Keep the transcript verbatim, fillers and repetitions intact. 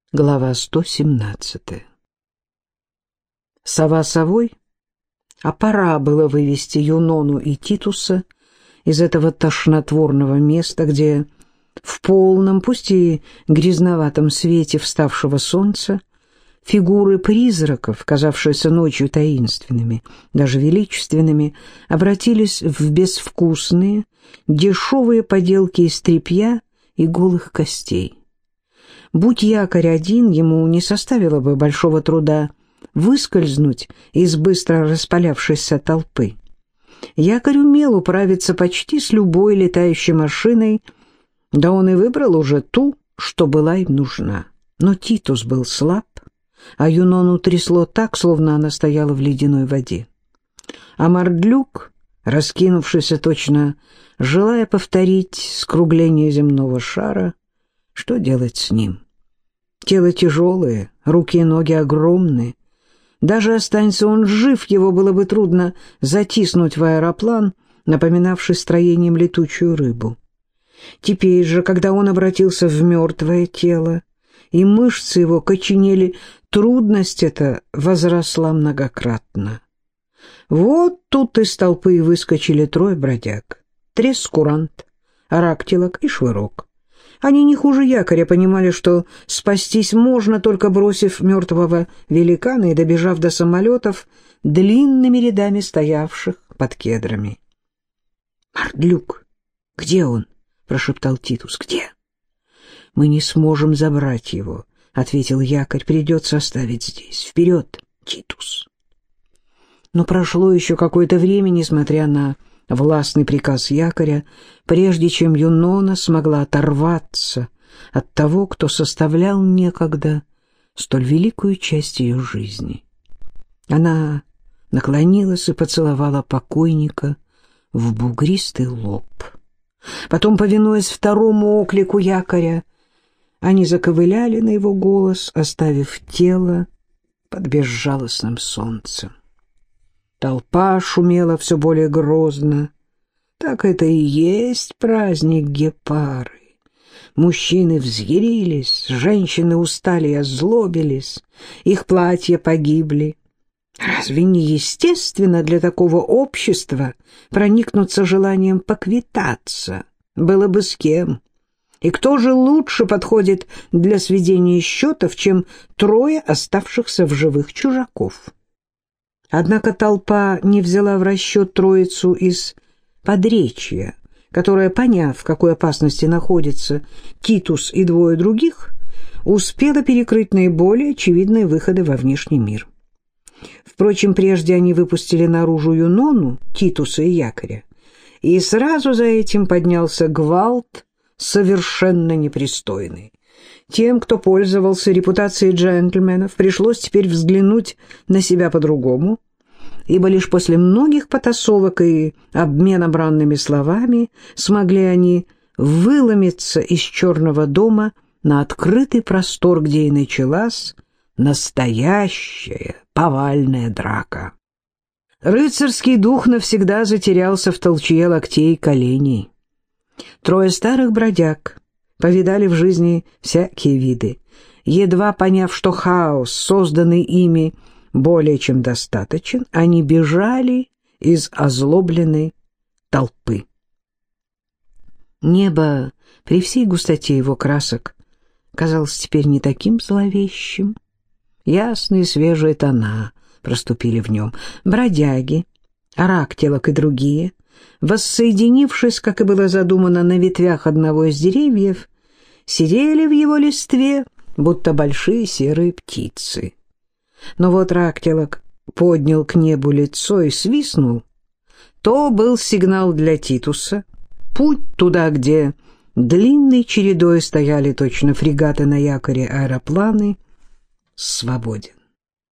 Глава сто семнадцатая. Сова совой, а пора было вывести Юнону и Титуса из этого тошнотворного места, где в полном, пусть и грязноватом свете вставшего солнца фигуры призраков, казавшиеся ночью таинственными, даже величественными, обратились в безвкусные, дешевые поделки из тряпья и голых костей. Будь якорь один, ему не составило бы большого труда выскользнуть из быстро распалявшейся толпы. Якорь умел управиться почти с любой летающей машиной, да он и выбрал уже ту, что была им нужна. Но Титус был слаб, а Юнону трясло так, словно она стояла в ледяной воде. А Мардлюк, раскинувшийся точно, желая повторить скругление земного шара, что делать с ним? Тело тяжелое, руки и ноги огромные. Даже останься он жив, его было бы трудно затиснуть в аэроплан, напоминавший строением летучую рыбу. Теперь же, когда он обратился в мертвое тело, и мышцы его коченели, трудность эта возросла многократно. Вот тут из толпы выскочили трое бродяг: Трескурант, Арактилок и Швырок. Они не хуже якоря понимали, что спастись можно, только бросив мертвого великана и добежав до самолетов длинными рядами стоявших под кедрами. «Мардлюк, где он?» — прошептал Титус. «Где?» «Мы не сможем забрать его», — ответил якорь. «Придется оставить здесь. Вперед, Титус!» Но прошло еще какое-то время, несмотря на властный приказ якоря, прежде чем Юнона смогла оторваться от того, кто составлял некогда столь великую часть ее жизни. Она наклонилась и поцеловала покойника в бугристый лоб. Потом, повинуясь второму оклику якоря, они заковыляли на его голос, оставив тело под безжалостным солнцем. Толпа шумела все более грозно. Так это и есть праздник Гепары. Мужчины взъярились, женщины устали и озлобились, их платья погибли. Разве не естественно для такого общества проникнуться желанием поквитаться? Было бы с кем. И кто же лучше подходит для сведения счетов, чем трое оставшихся в живых чужаков? Однако толпа не взяла в расчет троицу из Подречья, которая, поняв, в какой опасности находятся Титус и двое других, успела перекрыть наиболее очевидные выходы во внешний мир. Впрочем, прежде они выпустили наружу Юнону, Титуса и якоря, и сразу за этим поднялся гвалт совершенно непристойный. Тем, кто пользовался репутацией джентльменов, пришлось теперь взглянуть на себя по-другому, ибо лишь после многих потасовок и обмена бранными словами смогли они выломиться из черного дома на открытый простор, где и началась настоящая повальная драка. Рыцарский дух навсегда затерялся в толчье локтей и коленей. Трое старых бродяг повидали в жизни всякие виды. Едва поняв, что хаос, созданный ими, более чем достаточен, они бежали из озлобленной толпы. Небо при всей густоте его красок казалось теперь не таким зловещим. Ясные свежие тона проступили в нем. Бродяги, Арактилок и другие, воссоединившись, как и было задумано, на ветвях одного из деревьев, сидели в его листве, будто большие серые птицы. Но вот Арактилок поднял к небу лицо и свистнул. То был сигнал для Титуса. Путь туда, где длинной чередой стояли точно фрегаты на якоре аэропланы, свободен.